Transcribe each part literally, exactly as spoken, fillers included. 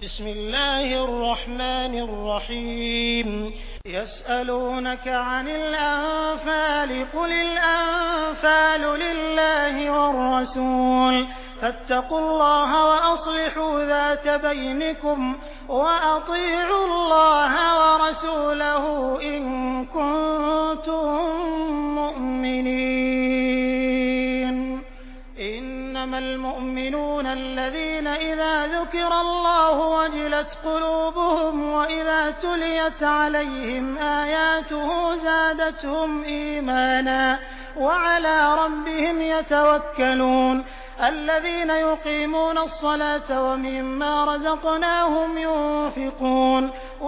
बिस्मिल्लाहिर्रहमानिर्रहीम यसअलूनक अनिल अन्फाल कुलिल अन्फालु लिल्लाहि वर्रसूल फत्तकुल्लाह व अस्लिहू ज़ात बैनिकुम व अतीउल्लाह व रसूलहू इन कुंतुम मुमिनीन इन्नमल मुमिनूना अल्लज़ीना इज़ा ज़ुकिरल्लाहु वजिलत क़ुलूबुहुम व इज़ा तुलियत अलैहिम आयातुहु ज़ादतहुम ईमाना व अला रब्बिहिम यतवक्कलून الذين يقيمون الصلاة ومما رزقناهم ينفقون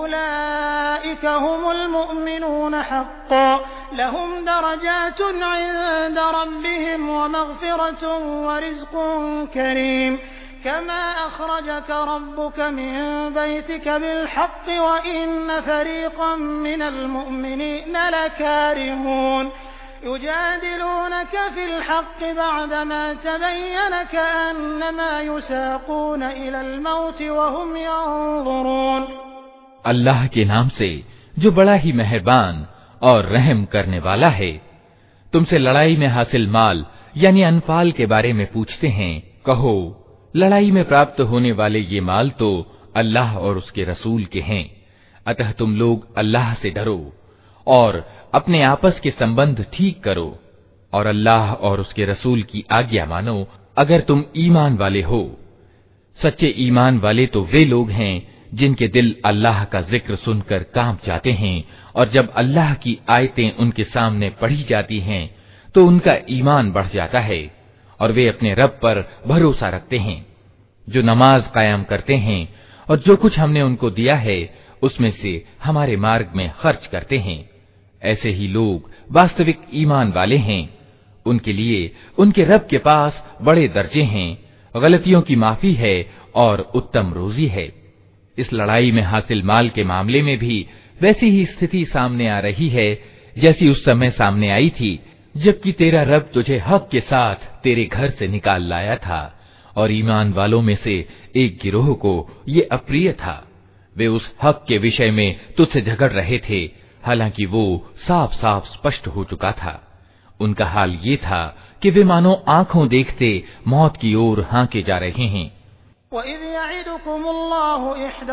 أولئك هم المؤمنون حقا لهم درجات عند ربهم ومغفرة ورزق كريم كما أخرجك ربك من بيتك بالحق وإن فريقا من المؤمنين لكارهون يجادلونك في الحق بعدما تبين كأنما يساقون إلى الموت وهم ينظرون। अल्लाह के नाम से जो बड़ा ही मेहरबान और रहम करने वाला है। तुमसे लड़ाई में हासिल माल यानी अनफाल के बारे में पूछते हैं। कहो, लड़ाई में प्राप्त होने वाले ये माल तो अल्लाह और उसके रसूल के हैं। अतः तुम लोग अल्लाह से डरो और अपने आपस के संबंध ठीक करो और अल्लाह और उसके रसूल की आज्ञा मानो अगर तुम ईमान वाले हो। सच्चे ईमान वाले तो वे लोग हैं जिनके दिल अल्लाह का जिक्र सुनकर कांप जाते हैं और जब अल्लाह की आयतें उनके सामने पढ़ी जाती हैं तो उनका ईमान बढ़ जाता है और वे अपने रब पर भरोसा रखते हैं। जो नमाज कायम करते हैं और जो कुछ हमने उनको दिया है उसमें से हमारे मार्ग में खर्च करते हैं, ऐसे ही लोग वास्तविक ईमान वाले हैं। उनके लिए उनके रब के पास बड़े दर्जे हैं, गलतियों की माफी है और उत्तम रोजी है। इस लड़ाई में हासिल माल के मामले में भी वैसी ही स्थिति सामने आ रही है जैसी उस समय सामने आई थी जबकि तेरा रब तुझे हक के साथ तेरे घर से निकाल लाया था और ईमान वालों में से एक गिरोह को ये अप्रिय था। वे उस हक के विषय में तुझसे झगड़ रहे थे, हालांकि वो साफ साफ स्पष्ट हो चुका था। उनका हाल ये था कि वे मानो आंखों देखते मौत की ओर हांके जा रहे हैं। वइज़ यअिदुकुमुल्लाहु इहदा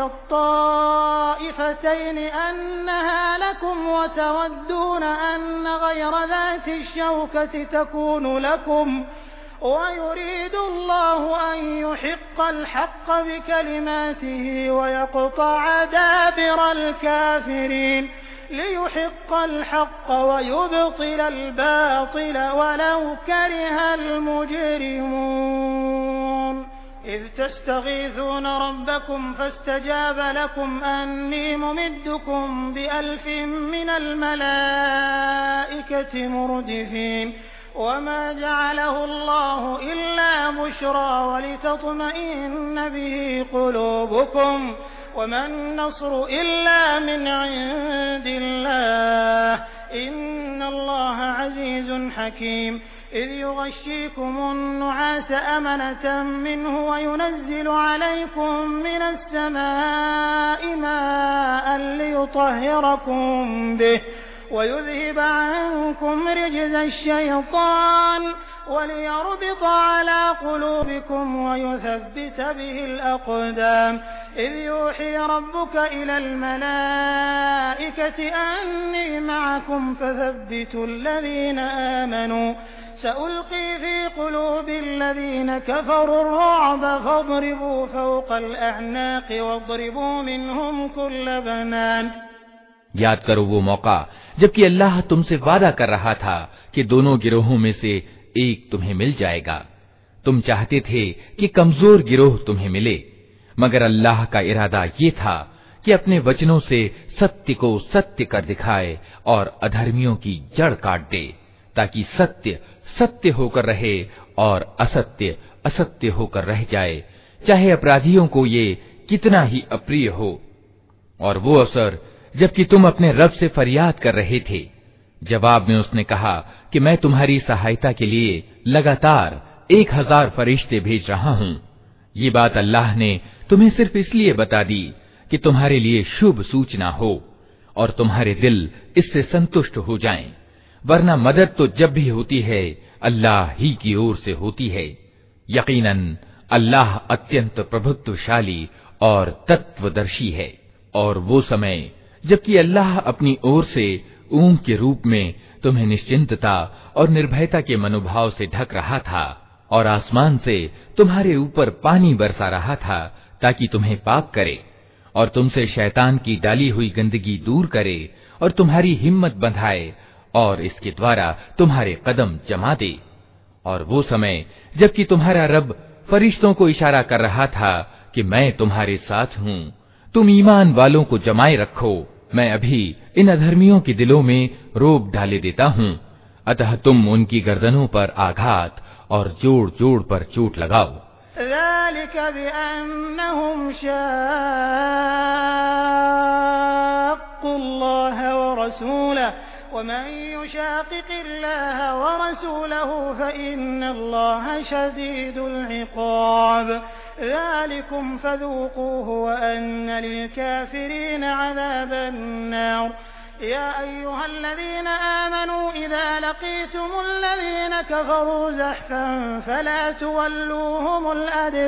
त्ताइफ़तैनि अन्नहा लकुम वतवद्दून अन्न गयरा ज़ाति शौकति तकूनु लकुम वयुरीदुल्लाहु अन युहिक़्क़ल हक़्क़ बिकलिमातिही वयक़्तअ दाबिरल काफ़िरीन लियुहिक़्क़ الحق ويبطل الباطل ولو كره المجرمون إذ تستغيثون ربكم فاستجاب لكم أني ممدكم بألف من الملائكة مردفين وما جعله الله إلا بشرى ولتطمئن به قلوبكم وما النصر إلا من عند الله إن الله عزيز حكيم إذ يغشيكم النعاس أمنة منه وينزل عليكم من السماء ماء ليطهركم به ويذهب عنكم رجز الشيطان وليربط على قلوبكم ويثبت به الأقدام إذ يوحي ربك إلى الملائكة أني معكم فثبتوا الذين آمنوا سألقي في قلوب الذين كفروا الرعب فاضربوا فوق الأعناق واضربوا منهم كل بنان। याद करो वो मौका जबकि अल्लाह तुमसे वादा कर रहा था कि दोनों गिरोहों में से एक तुम्हें मिल जाएगा। तुम चाहते थे कि कमजोर गिरोह तुम्हें मिले, मगर अल्लाह का इरादा ये था कि अपने वचनों से सत्य को सत्य कर दिखाए और अधर्मियों की जड़ काट दे, ताकि सत्य सत्य होकर रहे और असत्य असत्य होकर रह जाए, चाहे अपराधियों को ये कितना ही अप्रिय हो। और वो अवसर जबकि तुम अपने रब से फरियाद कर रहे थे, जवाब में उसने कहा कि मैं तुम्हारी सहायता के लिए लगातार एक हजार फरिश्ते भेज रहा हूँ। ये बात अल्लाह ने तुम्हें सिर्फ इसलिए बता दी कि तुम्हारे लिए शुभ सूचना हो और तुम्हारे दिल इससे संतुष्ट हो जाएं, वरना मदद तो जब भी होती है अल्लाह ही की ओर से होती है। यकीनन अल्लाह अत्यंत प्रभुत्वशाली और तत्वदर्शी है। और वो समय जबकि अल्लाह अपनी ओर से ऊंट के रूप में तुम्हें निश्चिंतता और निर्भयता के मनोभाव से ढक रहा था और आसमान से तुम्हारे ऊपर पानी बरसा रहा था ताकि तुम्हें पाक करे और तुमसे शैतान की डाली हुई गंदगी दूर करे और तुम्हारी हिम्मत बंधाए और इसके द्वारा तुम्हारे कदम जमा दे। और वो समय जबकि तुम्हारा रब फरिश्तों को इशारा कर रहा था कि मैं तुम्हारे साथ हूँ, तुम ईमान वालों को जमाए रखो, मैं अभी इन अधर्मियों के दिलों में रोब डाले देता हूँ, अतः तुम उनकी गर्दनों पर आघात और जोड़ जोड़ पर चोट लगाओ। या अय्युहल्लज़ीना आमनू इज़ा लक़ीतुमुल्लज़ीना कफ़रू ज़हफ़न फ़ला तुवल्लूहुमुल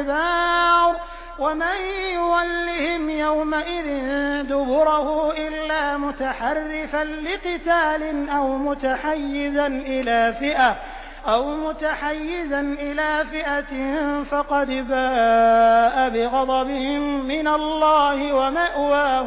अदबार वमन युवल्लिहिम यौमइज़िन दुबुरहु इल्ला मुतहर्रिफ़न लिक़ितालिन औ मुतहय्यिज़न इला फ़िअह أو متحيزا إلى فئة فقد باء بغضب من الله ومأواه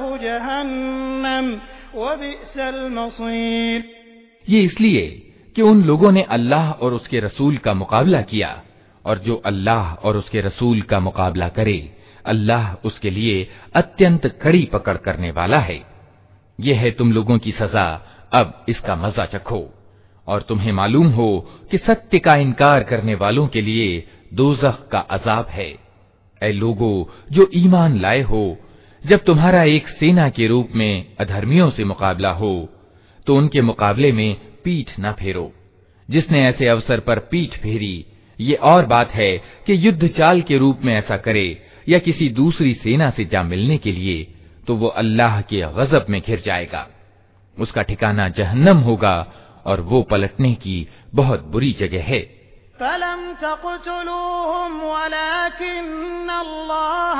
جهنم وبئس المصير। ये इसलिए कि उन लोगों ने अल्लाह और उसके रसूल का मुकाबला किया, और जो अल्लाह और उसके रसूल का मुकाबला करे अल्लाह उसके लिए अत्यंत कड़ी पकड़ करने वाला है। यह है तुम लोगों की सजा, अब इसका मजा चखो। और तुम्हें मालूम हो कि सत्य का इनकार करने वालों के लिए दोज़ख का अजाब है। ऐ लोगो जो ईमान लाए हो, जब तुम्हारा एक सेना के रूप में अधर्मियों से मुकाबला हो तो उनके मुकाबले में पीठ न फेरो। जिसने ऐसे अवसर पर पीठ फेरी, ये और बात है कि युद्ध चाल के रूप में ऐसा करे या किसी दूसरी सेना से जा मिलने के लिए, तो वो अल्लाह के गजब में घिर जाएगा। उसका ठिकाना जहन्नम होगा और वो पलटने की बहुत बुरी जगह है। फलम तक़्तुलूहुम वलाकिन्न अल्लाह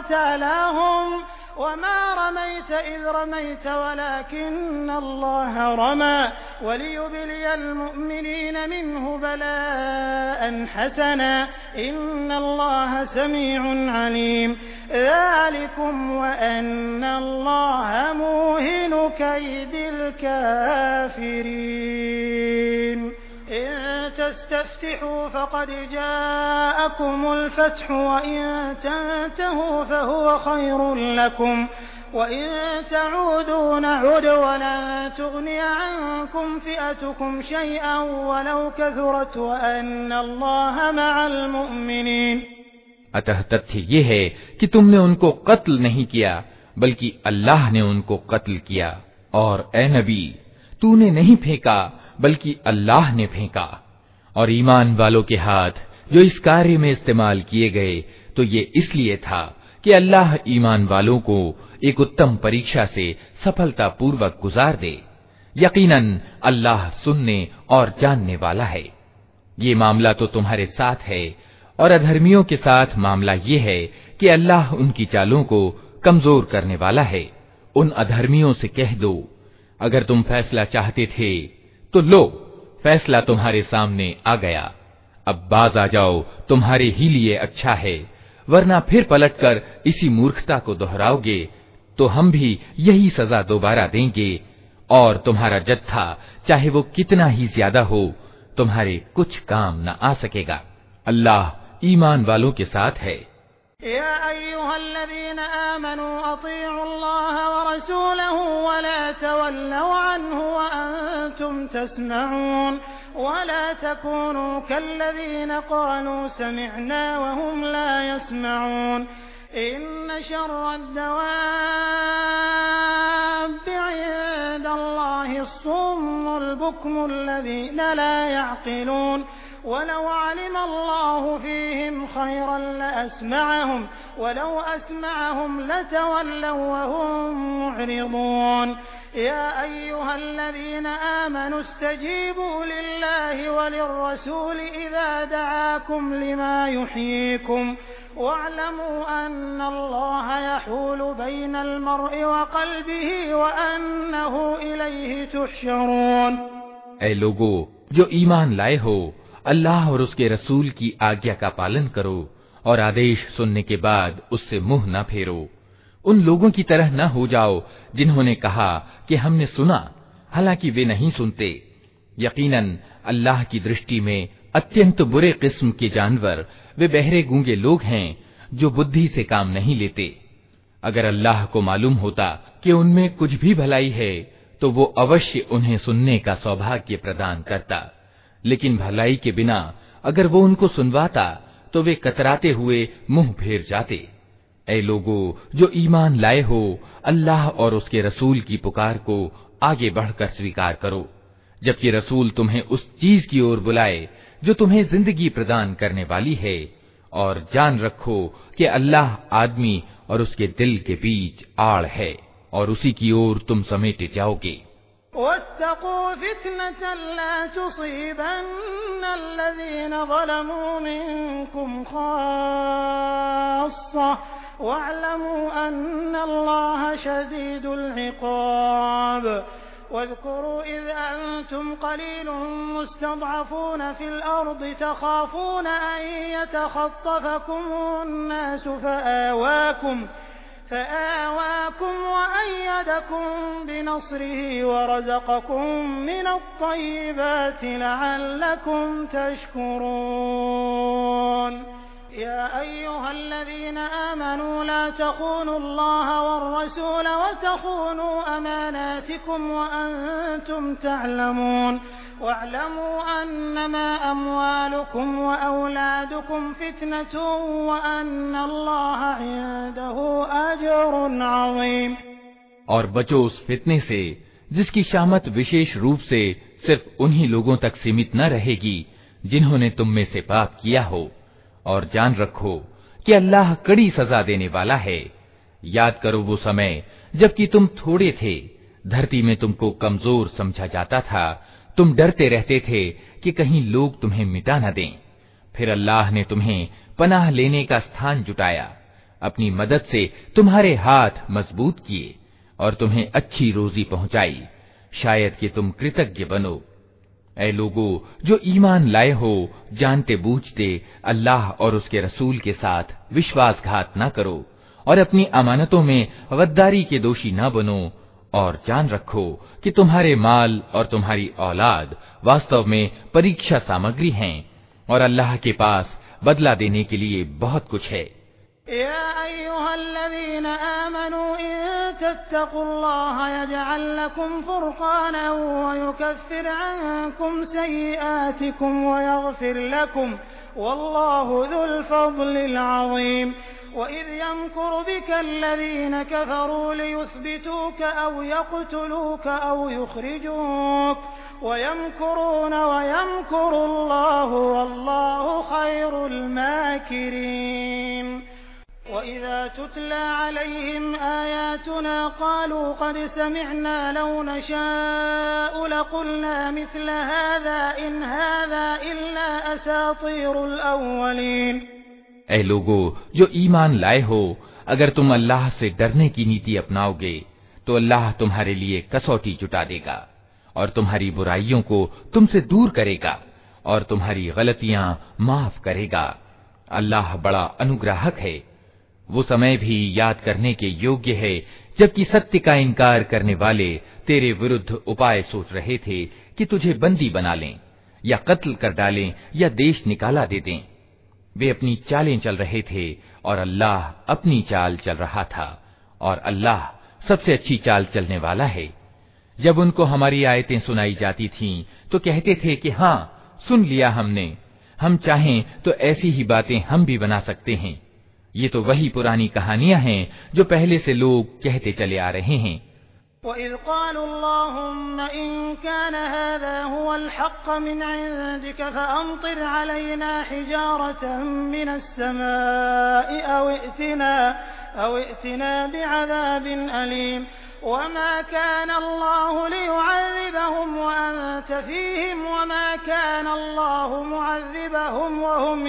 क़तलहुम वमा रमैत इज़ रमैत वलाकिन्न अल्लाह रमा वलियुब्लियल मुअ्मिनीन मिन्हु बलाअन हसना इन्न अल्लाह समीउन अलीम। ज़ालिकुम वअन्न अल्लाह मूहिनु कैदिल काफ़िरीन। इन तस्तफ्तिहू फक़द जाअकुमुल फ़त्हु वइन तंतहू फहुव खैरुन लकुम वइन तऊदू नउद वलन तुग़निय अन्कुम फ़िअतुकुम शैअन वलौ कथुरत वअन्न अल्लाह मअल मुअ्मिनीन। अतः तथ्य ये है कि तुमने उनको कत्ल नहीं किया बल्कि अल्लाह ने उनको कत्ल किया, और ए नबी तूने नहीं फेंका बल्कि अल्लाह ने फेंका। और ईमान वालों के हाथ जो इस कार्य में इस्तेमाल किए गए तो ये इसलिए था कि अल्लाह ईमान वालों को एक उत्तम परीक्षा से सफलता पूर्वक गुजार दे। यकीनन अल्लाह सुनने और जानने वाला है। ये मामला तो तुम्हारे साथ है, और अधर्मियों के साथ मामला ये है कि अल्लाह उनकी चालों को कमजोर करने वाला है। उन अधर्मियों से कह दो, अगर तुम फैसला चाहते थे तो लो, फैसला तुम्हारे सामने आ गया, अब बाज आ जाओ, तुम्हारे ही लिए अच्छा है, वरना फिर पलटकर इसी मूर्खता को दोहराओगे तो हम भी यही सजा दोबारा देंगे, और तुम्हारा जत्था चाहे वो कितना ही ज्यादा हो तुम्हारे कुछ काम न आ सकेगा। अल्लाह ईमान वालों के साथ है। या अय्युहल्लज़ीना आमनू अतीउल्लाह व रसूलहू व ला तवल्लू अन्हु व अंतुम तस्मऊन व ला तकूनू कल्लज़ीना क़ालू समिअना व हुम ला यस्मऊन। इन्न शर्रद दवाब्बि इंदल्लाहि अस्सुम्मुल बुक्मुल्लज़ीना ला यअक़िलून वलौ अलिम अल्लाहु फ़ीहिम ख़ैरन लअस्मअहुम वलौ अस्मअहुम लतवल्लौ वहुम मुअरिदून या अय्युहल्लज़ीना आमनू इस्तजीबू लिल्लाहि वलिर्रसूलि इज़ा दआकुम लिमा युहयीकुम वअलमू अन्नल्लाह यहूलु बैनल मर्इ वक़ल्बिही वअन्नहु इलैहि तुहशरून। ऐ लोगो जो ईमान लाए हो, अल्लाह और उसके रसूल की आज्ञा का पालन करो और आदेश सुनने के बाद उससे मुंह न फेरो। उन लोगों की तरह न हो जाओ जिन्होंने कहा कि हमने सुना, हालांकि वे नहीं सुनते। यकीनन अल्लाह की दृष्टि में अत्यंत बुरे किस्म के जानवर वे बहरे गूंगे लोग हैं जो बुद्धि से काम नहीं लेते। अगर अल्लाह को मालूम होता कि उनमें कुछ भी भलाई है तो वो अवश्य उन्हें सुनने का सौभाग्य प्रदान करता, लेकिन भलाई के बिना अगर वो उनको सुनवाता तो वे कतराते हुए मुंह फेर जाते। ऐ लोगो जो ईमान लाए हो, अल्लाह और उसके रसूल की पुकार को आगे बढ़कर स्वीकार करो, जबकि रसूल तुम्हें उस चीज की ओर बुलाए जो तुम्हें जिंदगी प्रदान करने वाली है, और जान रखो कि अल्लाह आदमी और उसके दिल के बीच आड़ है और उसी की ओर तुम समेटे जाओगे। वत्तक़ू फितनतन ला तुसीबन्नल्लज़ीना ज़लमू मिनकुम ख़ास्सा वअलमू अन्नल्लाह शदीदुल इक़ाब। واذكروا إذ أنتم قليل مستضعفون في الأرض تخافون أن يتخطفكم الناس فآواكم فآواكم وأيدكم بنصره ورزقكم من الطيبات لعلكم تشكرون يا أيها الذين آمنوا لا تخونوا الله والرسول وتخونوا أماناتكم وأنتم تعلمون واعلموا أنما أموالكم وأولادكم فتنة وأن الله عنده أجر عظيم। और बचो उस फितने से जिसकी शामत विशेष रूप से सिर्फ उन्हीं लोगों तक सीमित न रहेगी जिन्होंने तुम में से पाप किया हो, और जान रखो कि अल्लाह कड़ी सजा देने वाला है। याद करो वो समय जबकि तुम थोड़े थे, धरती में तुमको कमजोर समझा जाता था, तुम डरते रहते थे कि कहीं लोग तुम्हें मिटा न दें। फिर अल्लाह ने तुम्हें पनाह लेने का स्थान जुटाया, अपनी मदद से तुम्हारे हाथ मजबूत किए और तुम्हें अच्छी रोजी पहुंचाई, शायद कि तुम कृतज्ञ बनो। ऐ लोगो जो ईमान लाए हो, जानते बूझते अल्लाह और उसके रसूल के साथ विश्वासघात न करो और अपनी अमानतों में गद्दारी के दोषी न बनो, और जान रखो कि तुम्हारे माल और तुम्हारी औलाद वास्तव में परीक्षा सामग्री हैं और अल्लाह के पास बदला देने के लिए बहुत कुछ है। या अय्युहल्लज़ीना आमनू इन तत्तक़ुल्लाह यजअल लकुम फुरक़ानन व युकफ्फिर अन्कुम सय्यिआतिकुम व यग़फिर लकुम वल्लाहु ज़ुल फ़ज़लिल अज़ीम। وإذ يمكر بك الذين كفروا ليثبتوك أو يقتلوك أو يخرجوك ويمكرون ويمكر الله والله خير الماكرين। وإذا تتلى عليهم آياتنا قالوا قد سمعنا لو نشاء لقلنا مثل هذا إن هذا إلا أساطير الأولين। ऐ लोगो जो ईमान लाए हो, अगर तुम अल्लाह से डरने की नीति अपनाओगे तो अल्लाह तुम्हारे लिए कसौटी जुटा देगा और तुम्हारी बुराइयों को तुमसे दूर करेगा और तुम्हारी गलतियां माफ करेगा। अल्लाह बड़ा अनुग्राहक है। वो समय भी याद करने के योग्य है जबकि सत्य का इनकार करने वाले तेरे विरुद्ध उपाय सोच रहे थे कि तुझे बंदी बना लें या कत्ल कर डालें या देश निकाला दे दें। वे अपनी चालें चल रहे थे और अल्लाह अपनी चाल चल रहा था, और अल्लाह सबसे अच्छी चाल चलने वाला है। जब उनको हमारी आयतें सुनाई जाती थीं तो कहते थे कि हाँ, सुन लिया हमने, हम चाहें तो ऐसी ही बातें हम भी बना सकते हैं। ये तो वही पुरानी कहानियां हैं जो पहले से लोग कहते चले आ रहे हैं। وإذ قالوا اللهم إن كان هذا هو الحق من عندك فأمطر علينا حجارة من السماء أو ائتنا, أو ائتنا بعذاب أليم وما كان الله ليعذبهم وأنت فيهم وما كان الله معذبهم وهم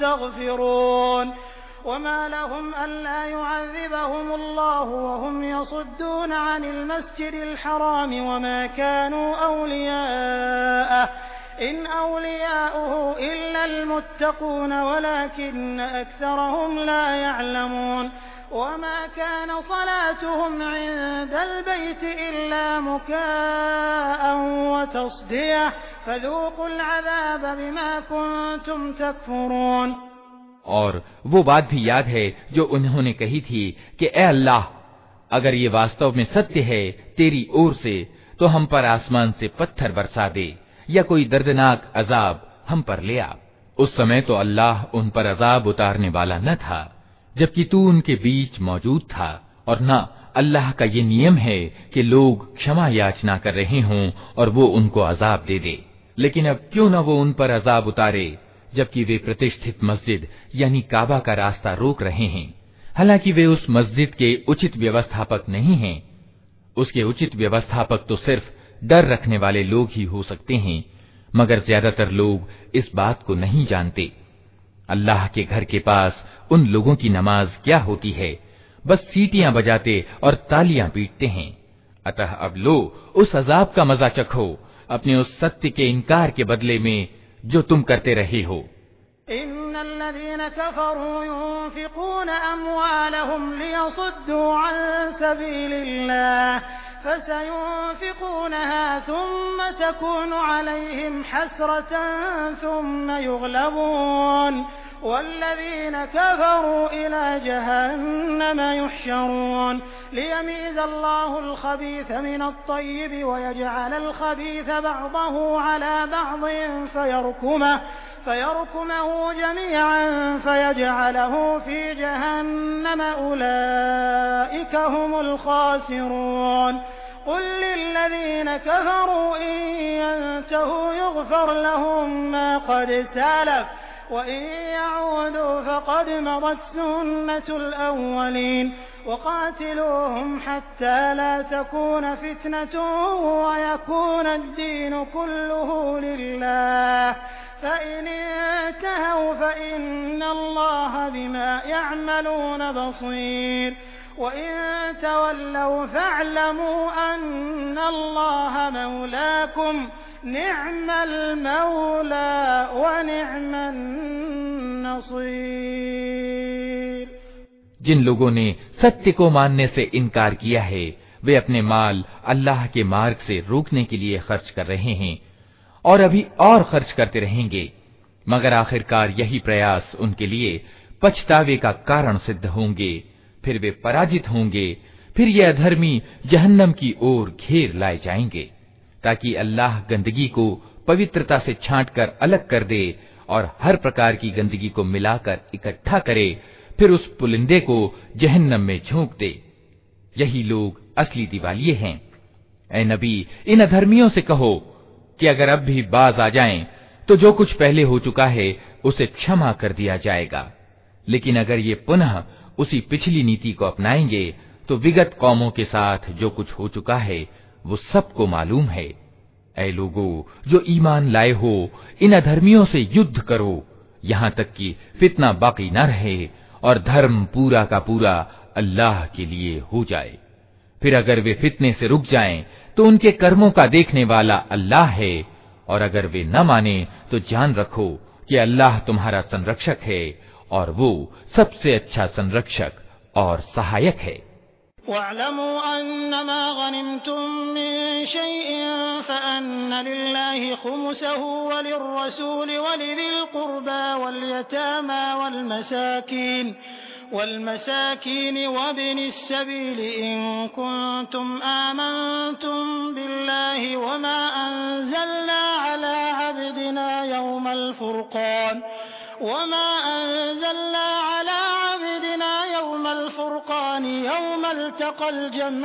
يستغفرون وما لهم ألا يعذبهم الله وهم يصدون عن المسجد الحرام وما كانوا أولياءه إن أولياؤه إلا المتقون ولكن أكثرهم لا يعلمون وما كان صلاتهم عند البيت إلا مكاء وتصدية فذوقوا العذاب بما كنتم تكفرون। और वो बात भी याद है जो उन्होंने कही थी कि ए अल्लाह, अगर ये वास्तव में सत्य है तेरी ओर से तो हम पर आसमान से पत्थर बरसा दे या कोई दर्दनाक अजाब हम पर ले आ। उस समय तो अल्लाह उन पर अजाब उतारने वाला न था, जबकि तू उनके बीच मौजूद था, और न अल्लाह का ये नियम है कि लोग क्षमा याचना कर रहे हों और वो उनको अजाब दे दे। लेकिन अब क्यों न वो उन पर अजाब उतारे जबकि वे प्रतिष्ठित मस्जिद यानी काबा का रास्ता रोक रहे हैं, हालांकि वे उस मस्जिद के उचित व्यवस्थापक नहीं हैं। उसके उचित व्यवस्थापक तो सिर्फ डर रखने वाले लोग ही हो सकते हैं, मगर ज्यादातर लोग इस बात को नहीं जानते। अल्लाह के घर के पास उन लोगों की नमाज क्या होती है, बस सीटियां बजाते और तालियां पीटते हैं। अतः अब लो उस अजाब का मजा चखो अपने उस सत्य के इनकार के बदले में जो तुम करते रहे हो। इन्नल्लज़ीना कफ़रू युन्फ़िक़ून अम्वालहुम लियसुद्दू अन सबीलिल्लाह फसयुन्फ़िक़ूनहा थुम्मा तकूनु अलैहिम हसरतन थुम्मा युग़लबून वल्लज़ीन कफ़रू इला जहन्नम युहशरून लियमीज़ अल्लाहुल ख़बीथ मिनत तय्यिब वयजअलल ख़बीथ बअदहु अला बअदिन फयरकुमहु फयरकुमहु जमीअन फयजअलहु फी जहन्नम उलाइका हुमुल ख़ासिरून قل للذين كفروا إن ينتهوا يغفر لهم ما قد سلف وإن يعودوا فقد مضت سنة الأولين وقاتلوهم حتى لا تكون فتنة ويكون الدين كله لله فإن انتهوا فإن الله بما يعملون بصير وإن تولوا فاعلموا أن الله مولاكم نعم المولى ونعم النصيर। जिन लोगों ने सत्य को मानने से इनकार किया है वे अपने माल अल्लाह के मार्ग से रोकने के लिए खर्च कर रहे हैं और अभी और खर्च करते रहेंगे, मगर आखिरकार यही प्रयास उनके लिए पछतावे का कारण सिद्ध होंगे। फिर वे पराजित होंगे, फिर ये अधर्मी जहन्नम की ओर घेर लाए जाएंगे, ताकि अल्लाह गंदगी को पवित्रता से छांटकर अलग कर दे और हर प्रकार की गंदगी को मिलाकर इकट्ठा करे, फिर उस पुलिंदे को जहन्नम में झोंक दे। यही लोग असली दिवालिये हैं। ऐ नबी, इन अधर्मियों से कहो कि अगर अब भी बाज आ जाएं, तो जो कुछ पहले हो चुका है उसे क्षमा कर दिया जाएगा, लेकिन अगर ये पुनः उसी पिछली नीति को अपनाएंगे तो विगत कौमों के साथ जो कुछ हो चुका है वो सबको मालूम है। ऐ लोगों जो ईमान लाए हो, इन अधर्मियों से युद्ध करो यहाँ तक कि फितना बाकी न रहे और धर्म पूरा का पूरा अल्लाह के लिए हो जाए। फिर अगर वे फितने से रुक जाएं तो उनके कर्मों का देखने वाला अल्लाह है, और अगर वे न माने तो जान रखो कि अल्लाह तुम्हारा संरक्षक है और वो सबसे अच्छा संरक्षक और सहायक है। वअलमू अन्नमा गनिमतुम मिन शैइन फअन्न लिल्लाहि खुमुसहु वलिर्रसूलि वलिदिल कुर्बा वलयतामा वलमसाकीन वलमसाकीन वब्निस सबील इन कुंतुम आमनतुम बिल्लाहि वमा अंज़लना अला अब्दिना यौमल फुरक़ान وما أنزلنا على عبدنا يوم الفرقان यानी यौमल तक़ल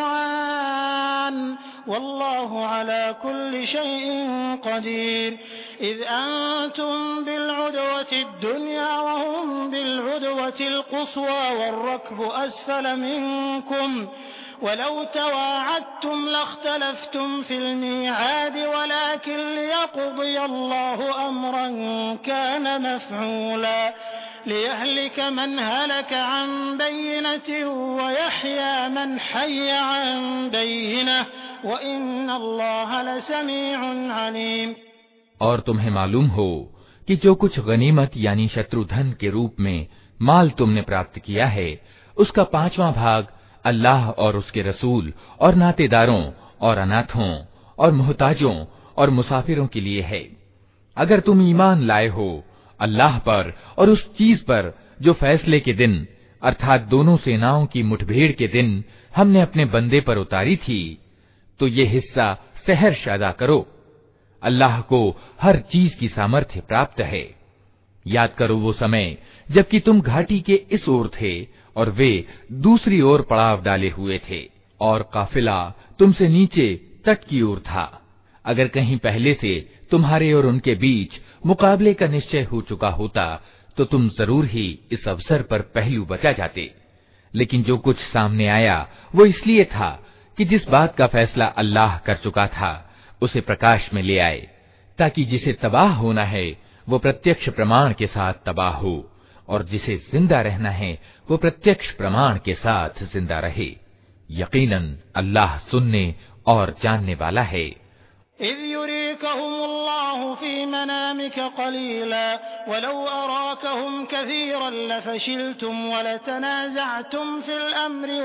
जमआन वल्लाहु अला कुल्लि शैइन क़दीर इज़ अंतुम बिलउदवतिद दुनिया व हुम बिलउदवतिल क़ुस्वा वर्रक्बु अस्फल मिनकुम वलौ तवाअदतुम लख्तलफ्तुम फिल मीआद वलाकिन लियक़दियल्लाहु अम्रन कान मफ़ऊला लियहलिक मन हलक अन बय्यिनतिन व यहया मन हय्य अन बय्यिनह व इन्नल्लाह लसमीउन अलीम। और तुम्हें मालूम हो कि जो कुछ गनीमत यानी शत्रुधन के रूप में माल तुमने प्राप्त किया है, उसका पांचवा भाग अल्लाह और उसके रसूल और नातेदारों और अनाथों और मुहताजों और मुसाफिरों के लिए है। अगर तुम ईमान लाए हो अल्लाह पर और उस चीज पर जो फैसले के दिन अर्थात दोनों सेनाओं की मुठभेड़ के दिन हमने अपने बंदे पर उतारी थी, तो ये हिस्सा सहर्ष अदा करो। अल्लाह को हर चीज की सामर्थ्य प्राप्त है। याद करो वो समय जबकि तुम घाटी के इस ओर थे और वे दूसरी ओर पड़ाव डाले हुए थे और काफिला तुमसे नीचे तट की ओर था। अगर कहीं पहले से तुम्हारे और उनके बीच मुकाबले का निश्चय हो चुका होता तो तुम जरूर ही इस अवसर पर पहलू बचा जाते। लेकिन जो कुछ सामने आया वो इसलिए था कि जिस बात का फैसला अल्लाह कर चुका था उसे प्रकाश में ले आए, ताकि जिसे तबाह होना है वो प्रत्यक्ष प्रमाण के साथ तबाह हो और जिसे जिंदा रहना है वो प्रत्यक्ष प्रमाण के साथ जिंदा रहे। यकीनन अल्लाह सुनने और जानने वाला है। इज़ युरीकहुमुल्लाहु फी मनामिक क़लीला वलौ अराकहुम कसीरन लफ़शिलतुम वलतनाज़अतुम फिल अम्रि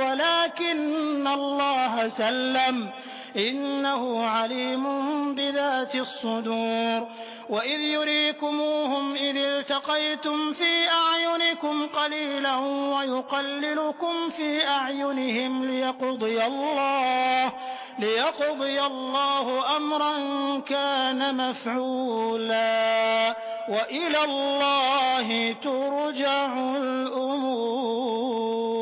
वलाकिन्नल्लाह सल्लम इन्नहु अलीमुम बिज़ातिस सुदूर वइज़ युरीकुमूहुम इज़ इल्तक़यतुम फी अअयुनिकुम क़लीलन वयुक़ल्लिलुकुम फी अअयुनिहिम लियक़दियल्लाहु लियक़दियल्लाहु अम्रन कान मफ़ऊला व इलल्लाहि तुरजअुल उमूर।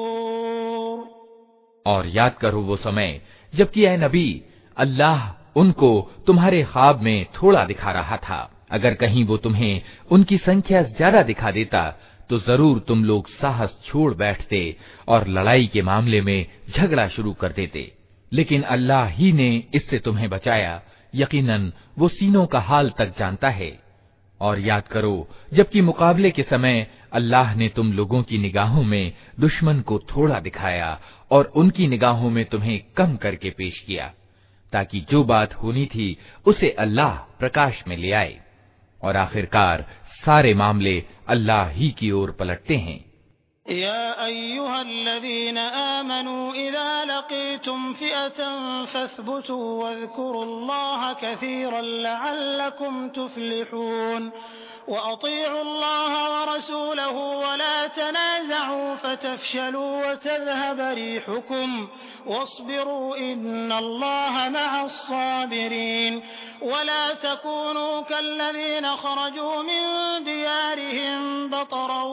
और याद करो वो समय जबकि ऐ नबी अल्लाह उनको तुम्हारे ख्वाब में थोड़ा दिखा रहा था। अगर कहीं वो तुम्हें उनकी संख्या ज्यादा दिखा देता तो जरूर तुम लोग साहस छोड़ बैठते और लड़ाई के मामले में झगड़ा शुरू कर देते। लेकिन अल्लाह ही ने इससे तुम्हें बचाया। यकीनन वो सीनों का हाल तक जानता है। और याद करो जबकि मुकाबले के समय अल्लाह ने तुम लोगों की निगाहों में दुश्मन को थोड़ा दिखाया और उनकी निगाहों में तुम्हें कम करके पेश किया, ताकि जो बात होनी थी उसे अल्लाह प्रकाश में ले आए। और आखिरकार सारे मामले अल्लाह ही की ओर पलटते हैं। या अय्युहल्लज़ीना आमनू इज़ा लक़ीतुम फ़िअतन फ़स्बुतू वज़्कुरुल्लाह कसीरन लअल्लकुम तुफ़्लिहून वअतीअू अल्लाह वरसूलहू वला तनाज़अू फ़तफ़शलू वतज़हब रिहुकुम वस्बिरू इन्नल्लाह मअस्साबिरीन वला तकूनू कल्लज़ीना ख़रजू मिन दियारिहिम बतरन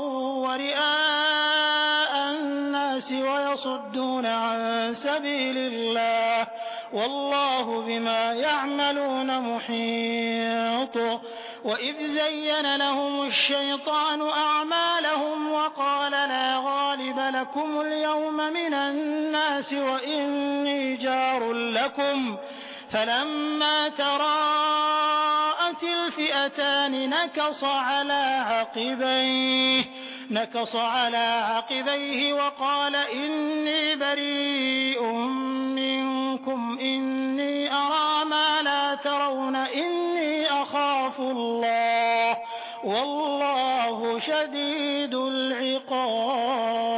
वरिआअ अन्नास वयसुद्दून अन सबीलिल्लाह वल्लाहु बिमा यअमलून मुहीत। वइज़ ज़य्यन लहुमुश शैतानु अअमालहुम वक़ाल ला गालिब लकुमुल यौम मिनन नास वइन्नी जारुल लकुम फलम्मा तराअतिल फ़िअतान नकस अला अक़बैहि नकस अला अक़बैहि वक़ाल इन्नी बरीउम मिनकुम इन्नी अरा मा ला तरौन इन्नी अख़ाफ़ुल्लाह वल्लाहु शदीदुल इक़ाब।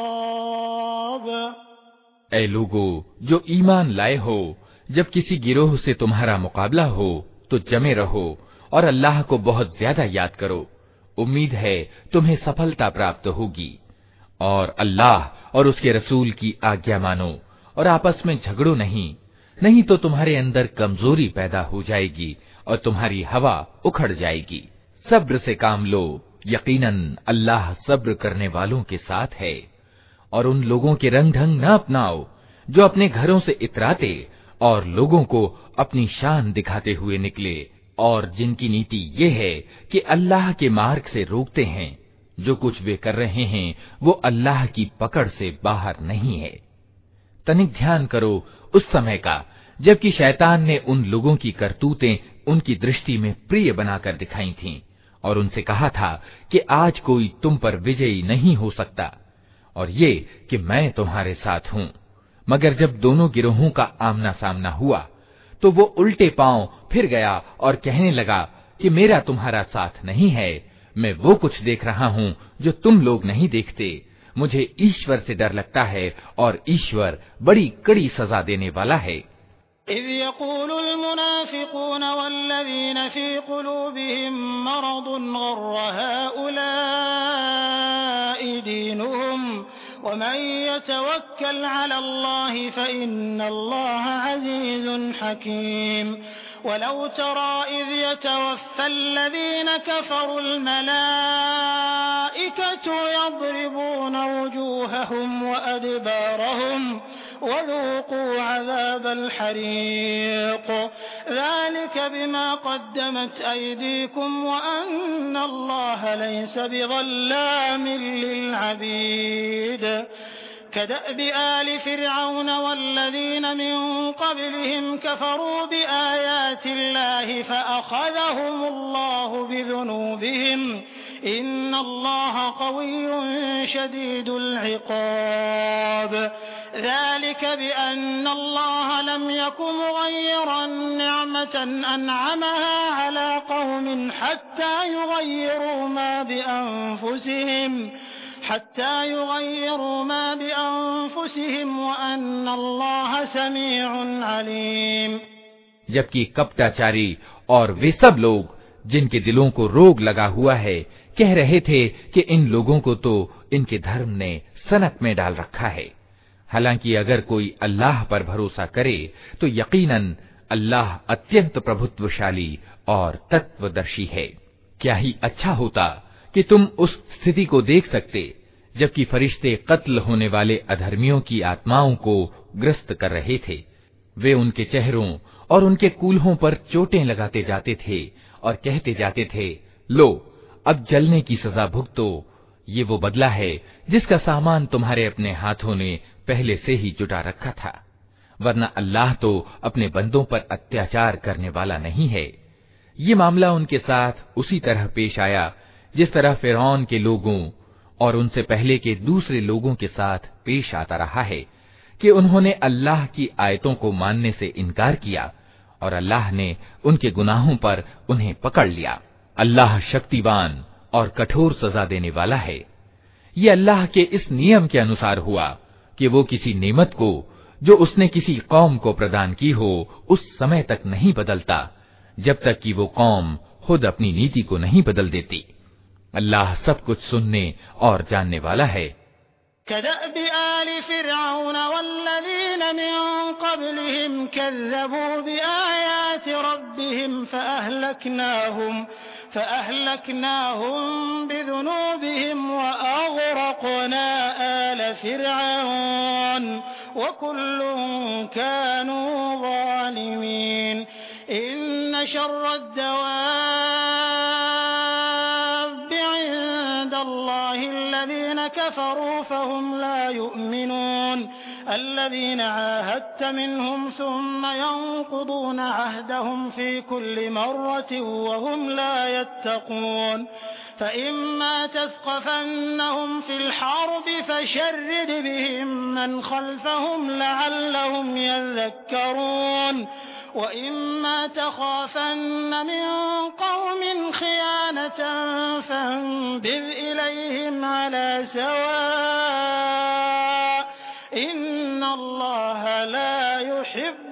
ऐ लोगो जो ईमान लाए हो, जब किसी गिरोह से तुम्हारा मुकाबला हो तो जमे रहो और अल्लाह को बहुत ज्यादा याद करो। उम्मीद है तुम्हें सफलता प्राप्त होगी। और अल्लाह और उसके रसूल की आज्ञा मानो और आपस में झगड़ो नहीं, नहीं तो तुम्हारे अंदर कमजोरी पैदा हो जाएगी और तुम्हारी हवा उखड़ जाएगी। सब्र से काम लो, यकीनन अल्लाह सब्र करने वालों के साथ है। और उन लोगों के रंग ढंग न अपनाओ जो अपने घरों से इतराते और लोगों को अपनी शान दिखाते हुए निकले, और जिनकी नीति ये है कि अल्लाह के मार्ग से रोकते हैं। जो कुछ वे कर रहे हैं वो अल्लाह की पकड़ से बाहर नहीं है। तनिक ध्यान करो उस समय का जबकि शैतान ने उन लोगों की करतूतें उनकी दृष्टि में प्रिय बनाकर दिखाई थीं और उनसे कहा था कि आज कोई तुम पर विजयी नहीं हो सकता, और ये कि मैं तुम्हारे साथ हूं। मगर जब दोनों गिरोहों का आमना सामना हुआ तो वो उल्टे पांव फिर गया और कहने लगा कि मेरा तुम्हारा साथ नहीं है, मैं वो कुछ देख रहा हूं जो तुम लोग नहीं देखते। मुझे ईश्वर से डर लगता है और ईश्वर बड़ी कड़ी सजा देने वाला है। इज़ यक़ूलुल मुनाफ़िक़ून वल्लज़ीन फ़ी क़ुलूबिहिम मरदुन ग़र्र हाउलाइ दीनुहुम वमन यतवक्कल अलल्लाहि फ़इन्नल्लाह अज़ीज़ुन हकीम। वलौ तरा इज़ यतवफ़्फ़ल्लज़ीन कफ़रुल मलाइकतु यضرबून वुजूहहुम वअदबारहुम वज़ूक़ू अज़ाबल हरीक़ ज़ालिक बिमा क़द्दमत अयदीकुम वअन्नल्लाह लैस बिज़ल्लामिन लिलअबीद। कदअब आल फ़िरऔन वल्लज़ीन मिन क़ब्लिहिम कफ़रू बिआयातिल्लाहि फ़अख़ज़हुमुल्लाहु बिज़ुनूबिहिम इन्नल्लाह क़विय्युन शदीदुल इक़ाब। ذلك بأن الله لم يكن مغيرا نعمة أنعمها على قوم حتى يغيروا ما بأنفسهم حتى يغيروا ما بأنفسهم وأن الله سميع عليم। जबकि कपटाचारी और वे सब लोग जिनके दिलों को रोग लगा हुआ है कह रहे थे कि इन लोगों को तो इनके धर्म ने सनक में डाल रखा है। हालांकि अगर कोई अल्लाह पर भरोसा करे तो यकीनन अल्लाह अत्यंत प्रभुत्वशाली और तत्वदर्शी है। क्या ही अच्छा होता कि तुम उस स्थिति को देख सकते जबकि फरिश्ते कत्ल होने वाले अधर्मियों की आत्माओं को ग्रस्त कर रहे थे। वे उनके चेहरों और उनके कूल्हों पर चोटें लगाते जाते थे और कहते जाते थे, लो अब जलने की सजा भुगतो। ये वो बदला है जिसका सामान तुम्हारे अपने हाथों ने पहले से ही जुटा रखा था, वरना अल्लाह तो अपने बंदों पर अत्याचार करने वाला नहीं है। ये मामला उनके साथ उसी तरह पेश आया जिस तरह फिरौन के लोगों और उनसे पहले के दूसरे लोगों के साथ पेश आता रहा है कि उन्होंने अल्लाह की आयतों को मानने से इनकार किया और अल्लाह ने उनके गुनाहों पर उन्हें पकड़ लिया। अल्लाह शक्तिवान और कठोर सजा देने वाला है। ये अल्लाह के इस नियम के अनुसार हुआ कि वो किसी नेमत को जो उसने किसी कौम को प्रदान की हो उस समय तक नहीं बदलता जब तक कि वो कौम खुद अपनी नीति को नहीं बदल देती। अल्लाह सब कुछ सुनने और जानने वाला है। कदअब आल फ़िरऔन वल्लज़ीन मिन क़ब्लिहिम कज़्ज़बू बिआयाति रब्बिहिम फ़अहलकनाहुम फ़अहलकनाहुम बिज़ुनूबिहिम वअग़रक़ना आल फ़िरऔन वकुल्लुन कानू ज़ालिमीन। इन्न शर्रद्दवाब्बि इंदल्लाहि अल्लज़ीन कफ़रू फ़हुम ला युमिनून। الذين عاهدت منهم ثم ينقضون عهدهم في كل مرة وهم لا يتقون فإما تثقفنهم في الحرب فشرد بهم من خلفهم لعلهم يذكرون وإما تخافن من قوم خيانة فانبذ إليهم على سواء إن الله لا يحب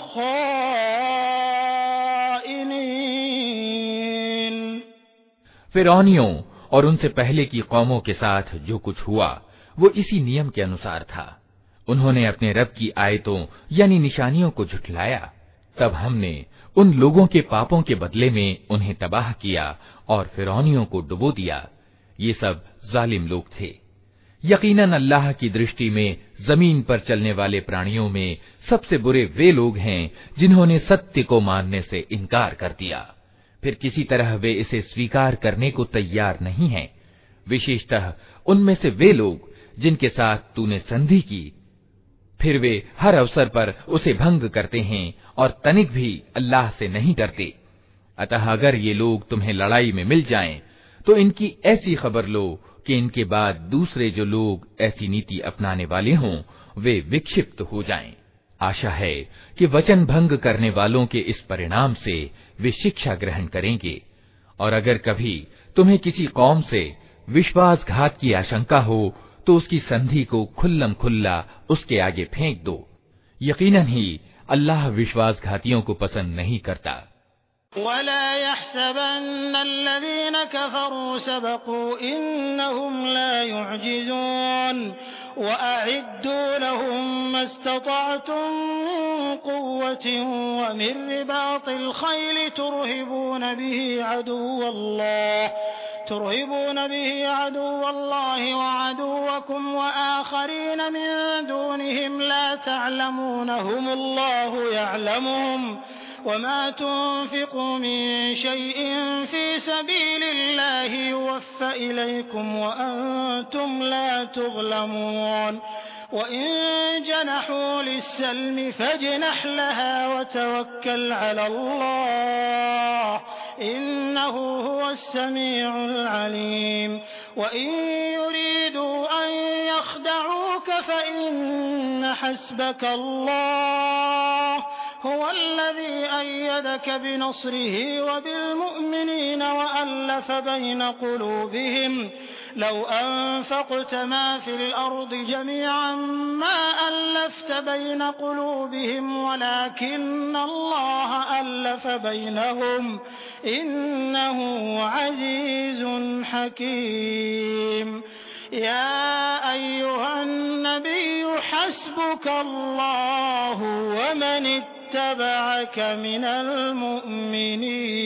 الخائنين। फिरौनियों और उनसे पहले की कौमों के साथ जो कुछ हुआ वो इसी नियम के अनुसार था। उन्होंने अपने रब की आयतों यानी निशानियों को झुठलाया, तब हमने उन लोगों के पापों के बदले में उन्हें तबाह किया और फिरौनियों को डुबो दिया। ये सब जालिम लोग थे। यकीनन अल्लाह की दृष्टि में जमीन पर चलने वाले प्राणियों में सबसे बुरे वे लोग हैं जिन्होंने सत्य को मानने से इनकार कर दिया, फिर किसी तरह वे इसे स्वीकार करने को तैयार नहीं हैं। विशेषतः उनमें से वे लोग जिनके साथ तूने संधि की, फिर वे हर अवसर पर उसे भंग करते हैं और तनिक भी अल्लाह से नहीं डरते। अतः अगर ये लोग तुम्हें लड़ाई में मिल जाएं, तो इनकी ऐसी खबर लो कि इनके बाद दूसरे जो लोग ऐसी नीति अपनाने वाले हों, वे विक्षिप्त हो जाएं। आशा है कि वचन भंग करने वालों के इस परिणाम से वे शिक्षा ग्रहण करेंगे। और अगर कभी तुम्हें किसी कौम से विश्वासघात की आशंका हो, तो उसकी संधि को खुल्लम खुल्ला उसके आगे फेंक दो। यकीनन ही अल्लाह विश्वासघातियों को पसंद नहीं करता। वला यहसबन्नल्लज़ीन कफ़रू सबक़ू इन्नहुम ला युअजिज़ून वअइद्दू लहुम मस्ततअतुम मिन क़ुव्वतिन व मिन रिबातिल ख़ैल तुरहिबून बिही अदुव्वल्लाह तुरहिबून बिही अदुव्वल्लाह व अदुव्वकुम व आख़रीन मिन दूनिहिम ला तअलमूनहुमुल्लाहु यअलमुहुम वमा तुन्फ़िक़ू मिन शैइन फ़ी सबीलिल्लाहि युवफ़्फ़ा इलैकुम व अंतुम ला तुज़लमून व इन जनहू लिस्सल्मि फज्नह लहा व तवक्कल अलल्लाह इन्नहु हुवस्समीउल अलीम व इन युरीदू अन यख़दऊक फ़इन्न हस्बकल्लाह हुवल्लज़ी अय्यदक बिनस्रिही व बिलमुअ्मिनीन व अल्लफ़ बैन क़ुलूबिहिम लौ अनफ़क़त मा फ़िल अर्दि जमीअन मा अल्लफ़्त बैन क़ुलूबिहिम वलाकिन्न अल्लाह अल्लफ़ बैनहुम इन्नहु अज़ीज़ुन हकीम। या अय्युहन नबिय्यु हस्बुकल्लाहु व मन इत्तबअक मिनल मुअ्मिनीन।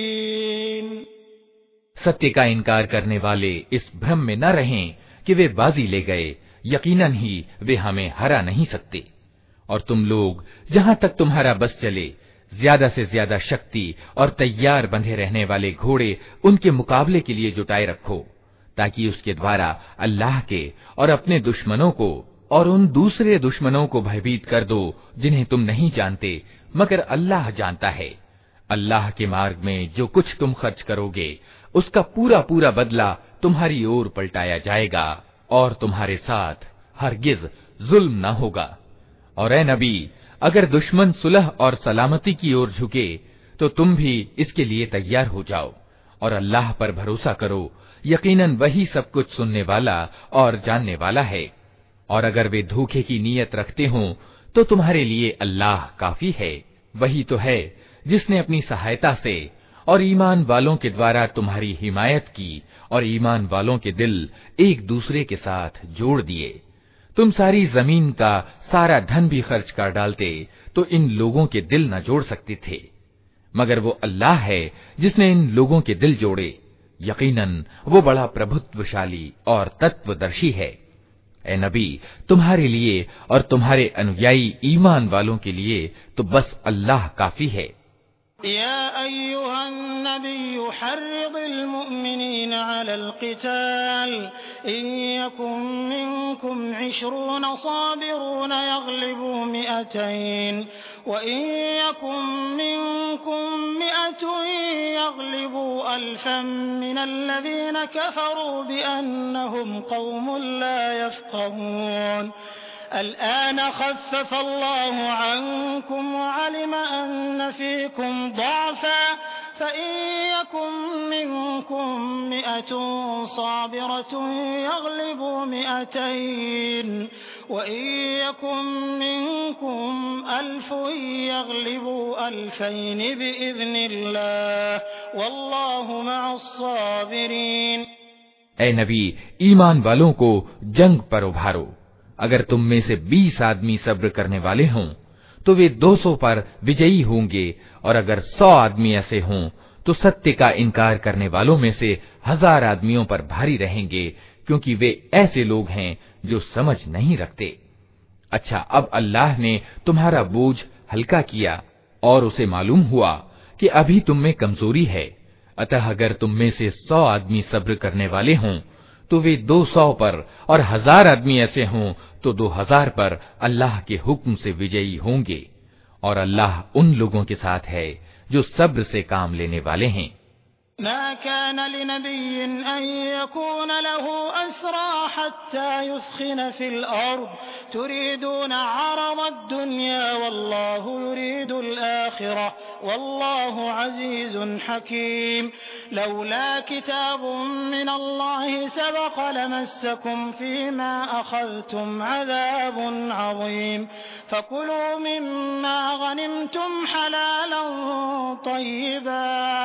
सत्य का इनकार करने वाले इस भ्रम में न रहें कि वे बाजी ले गए, यकीनन ही वे हमें हरा नहीं सकते। और तुम लोग जहां तक तुम्हारा बस चले ज्यादा से ज्यादा शक्ति और तैयार बंधे रहने वाले घोड़े उनके मुकाबले के लिए जुटाए रखो, ताकि उसके द्वारा अल्लाह के और अपने दुश्मनों को और उन दूसरे दुश्मनों को भयभीत कर दो जिन्हें तुम नहीं जानते, मगर अल्लाह जानता है। अल्लाह के मार्ग में जो कुछ तुम खर्च करोगे उसका पूरा पूरा बदला तुम्हारी ओर पलटाया जाएगा और तुम्हारे साथ हरगिज जुल्म न होगा। और ए नबी, अगर दुश्मन सुलह और सलामती की ओर झुके तो तुम भी इसके लिए तैयार हो जाओ और अल्लाह पर भरोसा करो, यकीनन वही सब कुछ सुनने वाला और जानने वाला है। और अगर वे धोखे की नीयत रखते हों तो तुम्हारे लिए अल्लाह काफी है। वही तो है जिसने अपनी सहायता से और ईमान वालों के द्वारा तुम्हारी हिमायत की और ईमान वालों के दिल एक दूसरे के साथ जोड़ दिए। तुम सारी जमीन का सारा धन भी खर्च कर डालते तो इन लोगों के दिल न जोड़ सकते थे, मगर वो अल्लाह है जिसने इन लोगों के दिल जोड़े। यकीनन वो बड़ा प्रभुत्वशाली और तत्वदर्शी है। ए नबी, तुम्हारे लिए और तुम्हारे अनुयायी ईमान वालों के लिए तो बस अल्लाह काफी है। या अय्युहन नबिय्यु हर्रिदिल मुअ्मिनीन अलल क़िताल इन यकुम मिनकुम इश्रून साबिरून यग़लिबू मिअतैन व इन यकुम मिनकुम मिअतुन यग़लिबू अल्फन मिनल्लज़ीन कफ़रू बिअन्नहुम क़ौमुन ला यफ़क़हून। الآن خفف الله عنكم وعلم أن فيكم ضعفا فإن يكن منكم مئة صابرة يغلبوا مئتين وإن يكن منكم ألف يغلبوا ألفين بإذن الله والله مع الصابرين। ऐ नबी, ईमान वालों को जंग पर उभारो। अगर तुम में से बीस आदमी सब्र करने वाले हों तो वे दो सौ पर विजयी होंगे, और अगर सौ आदमी ऐसे हों तो सत्य का इनकार करने वालों में से हजार आदमियों पर भारी रहेंगे, क्योंकि वे ऐसे लोग हैं जो समझ नहीं रखते। अच्छा, अब अल्लाह ने तुम्हारा बोझ हल्का किया और उसे मालूम हुआ कि अभी तुम में कमजोरी है, अतः अगर तुम में से सौ आदमी सब्र करने वाले हों तो वे दो सौ पर, और हजार आदमी ऐसे हों तो दो हजार पर अल्लाह के हुक्म से विजयी होंगे। और अल्लाह उन लोगों के साथ है जो सब्र से काम लेने वाले हैं। मा कान लिनबिय्यिन अन यकून लहू अस्रा हत्ता युस्खिन फिल अर्द तुरीदून अरद दुनिया वल्लाहु युरीदुल आखिरह वल्लाहु अज़ीज़ुन हकीम। लौला किताबुम मिनल्लाहि सबक़ लमस्सकुम फीमा अख़ज़्तुम अज़ाबुन अज़ीम। फकुलू मिम्मा गनिमतुम हलालन तय्यिबा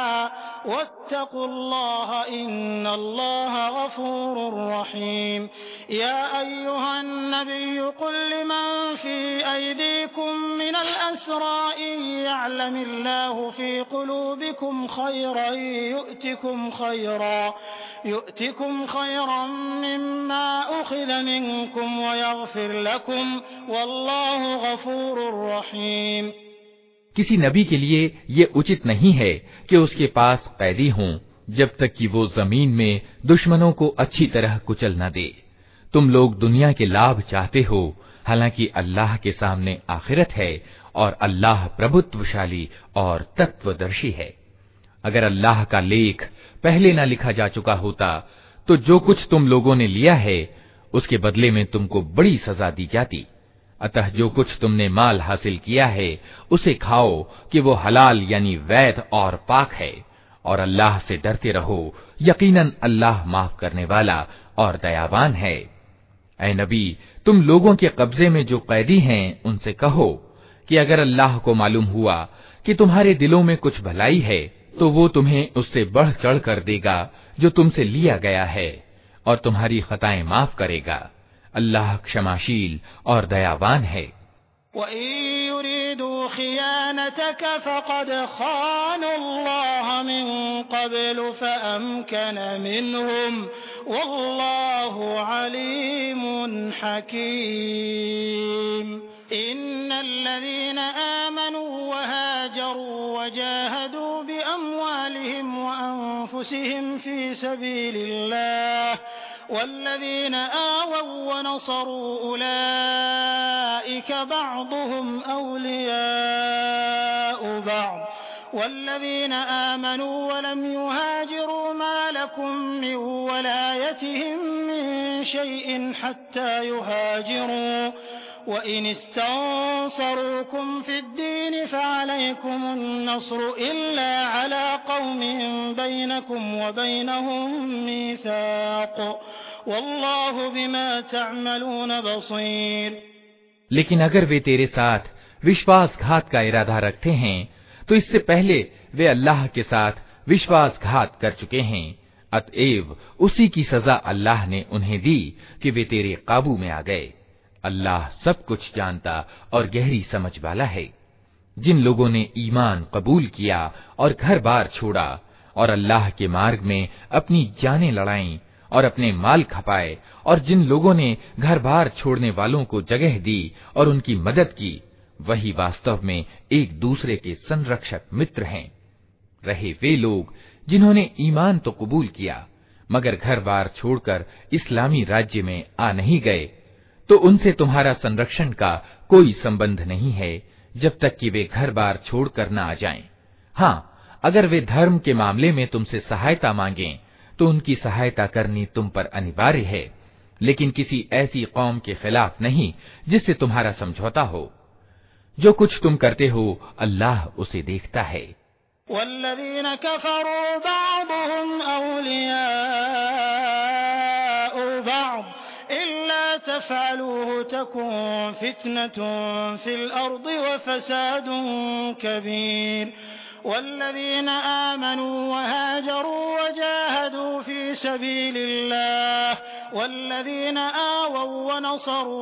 वत्तक़ुल्लाह इन्नल्लाह गफ़ूरुर रहीम। या अय्युहन नबिय्यु कुल लिमन फी अयदीकुम मिनल अस्रा इन यअलमिल्लाहु फी क़ुलूबिकुम खैरन यु'तिकुम खैरन यु'तिकुम खैरन मिम्मा उख़िज़ मिनकुम वयग़फ़िर लकुम वल्लाहु गफ़ूरुर रहीम। किसी नबी के लिए ये उचित नहीं है कि उसके पास कैदी हों जब तक कि वो जमीन में दुश्मनों को अच्छी तरह कुचल न दे। तुम लोग दुनिया के लाभ चाहते हो, हालांकि अल्लाह के सामने आखिरत है और अल्लाह प्रभुत्वशाली और तत्वदर्शी है। अगर अल्लाह का लेख पहले न लिखा जा चुका होता तो जो कुछ तुम लोगों ने लिया है उसके बदले में तुमको बड़ी सजा दी जाती। अतः जो कुछ तुमने माल हासिल किया है उसे खाओ कि वो हलाल यानी वैध और पाक है, और अल्लाह से डरते रहो, यकीनन अल्लाह माफ करने वाला और दयावान है। ऐ नबी, तुम लोगों के कब्जे में जो कैदी हैं उनसे कहो कि अगर अल्लाह को मालूम हुआ कि तुम्हारे दिलों में कुछ भलाई है तो वो तुम्हें उससे बढ़ चढ़ कर देगा जो तुमसे लिया गया है, और तुम्हारी खताएं माफ करेगा। अल्लाह क्षमाशील और दयावान है। इन्नल्लज़ीना आमनू वहाजरू वजाहदू बिअम्वालिहिम वअन्फुसिहिम फी सबीलिल्लाह वल्लज़ीन आवौ वनसरू उलाइका बअदुहुम औलियाउ बअद वल्लज़ीन आमनू वलम युहाजिरू मा लकुम मिन वलायतिहिम मिन शैइन हत्ता युहाजिरू वइन इस्तंसरूकुम फिद्दीन फअलैकुमुन नस्रु इल्ला अला कौमिन बैनकुम व बैनहुम मीसाक़ वल्लाहु बिमा तअमलून बसीर। लेकिन अगर वे तेरे साथ विश्वासघात का इरादा रखते हैं तो इससे पहले वे अल्लाह के साथ विश्वासघात कर चुके हैं, अतएव उसी की सजा अल्लाह ने उन्हें दी कि वे तेरे काबू में आ गए। अल्लाह सब कुछ जानता और गहरी समझ वाला है। जिन लोगों ने ईमान कबूल किया और घर बार छोड़ा और अल्लाह के मार्ग में अपनी जानें लड़ाईं और अपने माल खपाए, और जिन लोगों ने घर बार छोड़ने वालों को जगह दी और उनकी मदद की, वही वास्तव में एक दूसरे के संरक्षक मित्र हैं। रहे वे लोग जिन्होंने ईमान तो कबूल किया मगर घर बार छोड़कर इस्लामी राज्य में आ नहीं गए, तो उनसे तुम्हारा संरक्षण का कोई संबंध नहीं है जब तक कि वे घर बार छोड़कर न आ जाएं। हाँ, अगर वे धर्म के मामले में तुमसे सहायता मांगें तो उनकी सहायता करनी तुम पर अनिवार्य है, लेकिन किसी ऐसी कौम के खिलाफ नहीं जिससे तुम्हारा समझौता हो। जो कुछ तुम करते हो अल्लाह उसे देखता है। वल्लज़ीना कफ़रू बअदुहुम औलियाउ बअद इल्ला तफ़अलूहु तकुन फित्नतुन फिल अर्दि व फ़सादुन कबीर। वल्लज़ीना आमनू वहाजरू वजाहदू फी सबीलिल्लाह वल्लज़ीना आवौ वनसरू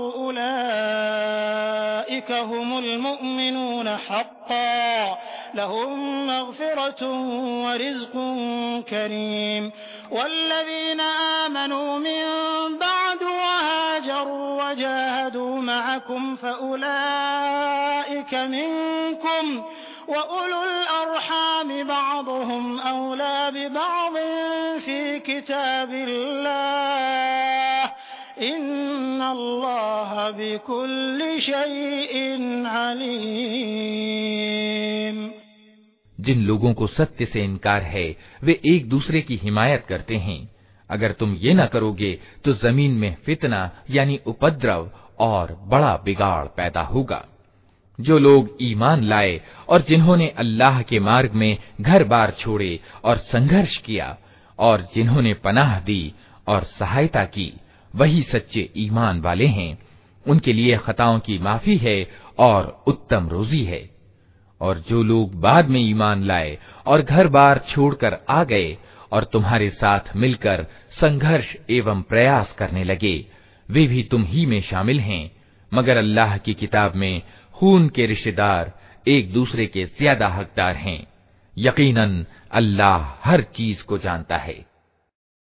उलाइका हुमुल मुअमिनून हक़्क़न लहुम मग़फ़िरतुन व रिज़्क़ुन करीम। वल्लज़ीना आमनू मिन बअद वहाजरू वजाहदू मअकुम फउलाइका मिनकुम व उलुल अरहाम बअदुहुम औला बिबअदिन फी किताबिल्लाह इन्नल्लाह बिकुल्लि शैइन अलीम। जिन लोगों को सत्य से इनकार है वे एक दूसरे की हिमायत करते हैं। अगर तुम ये न करोगे तो जमीन में फितना यानी उपद्रव और बड़ा बिगाड़ पैदा होगा। जो लोग ईमान लाए और जिन्होंने अल्लाह के मार्ग में घर बार छोड़े और संघर्ष किया और जिन्होंने पनाह दी और सहायता की, वही सच्चे ईमान वाले हैं। उनके लिए खताओं की माफी है और उत्तम रोजी है। और जो लोग बाद में ईमान लाए और घर बार छोड़कर आ गए और तुम्हारे साथ मिलकर संघर्ष एवं प्रयास करने लगे, वे भी तुम ही में शामिल हैं, मगर अल्लाह की किताब में खून के रिश्तेदार एक दूसरे के ज्यादा हकदार हैं। यकीनन अल्लाह हर चीज को जानता है।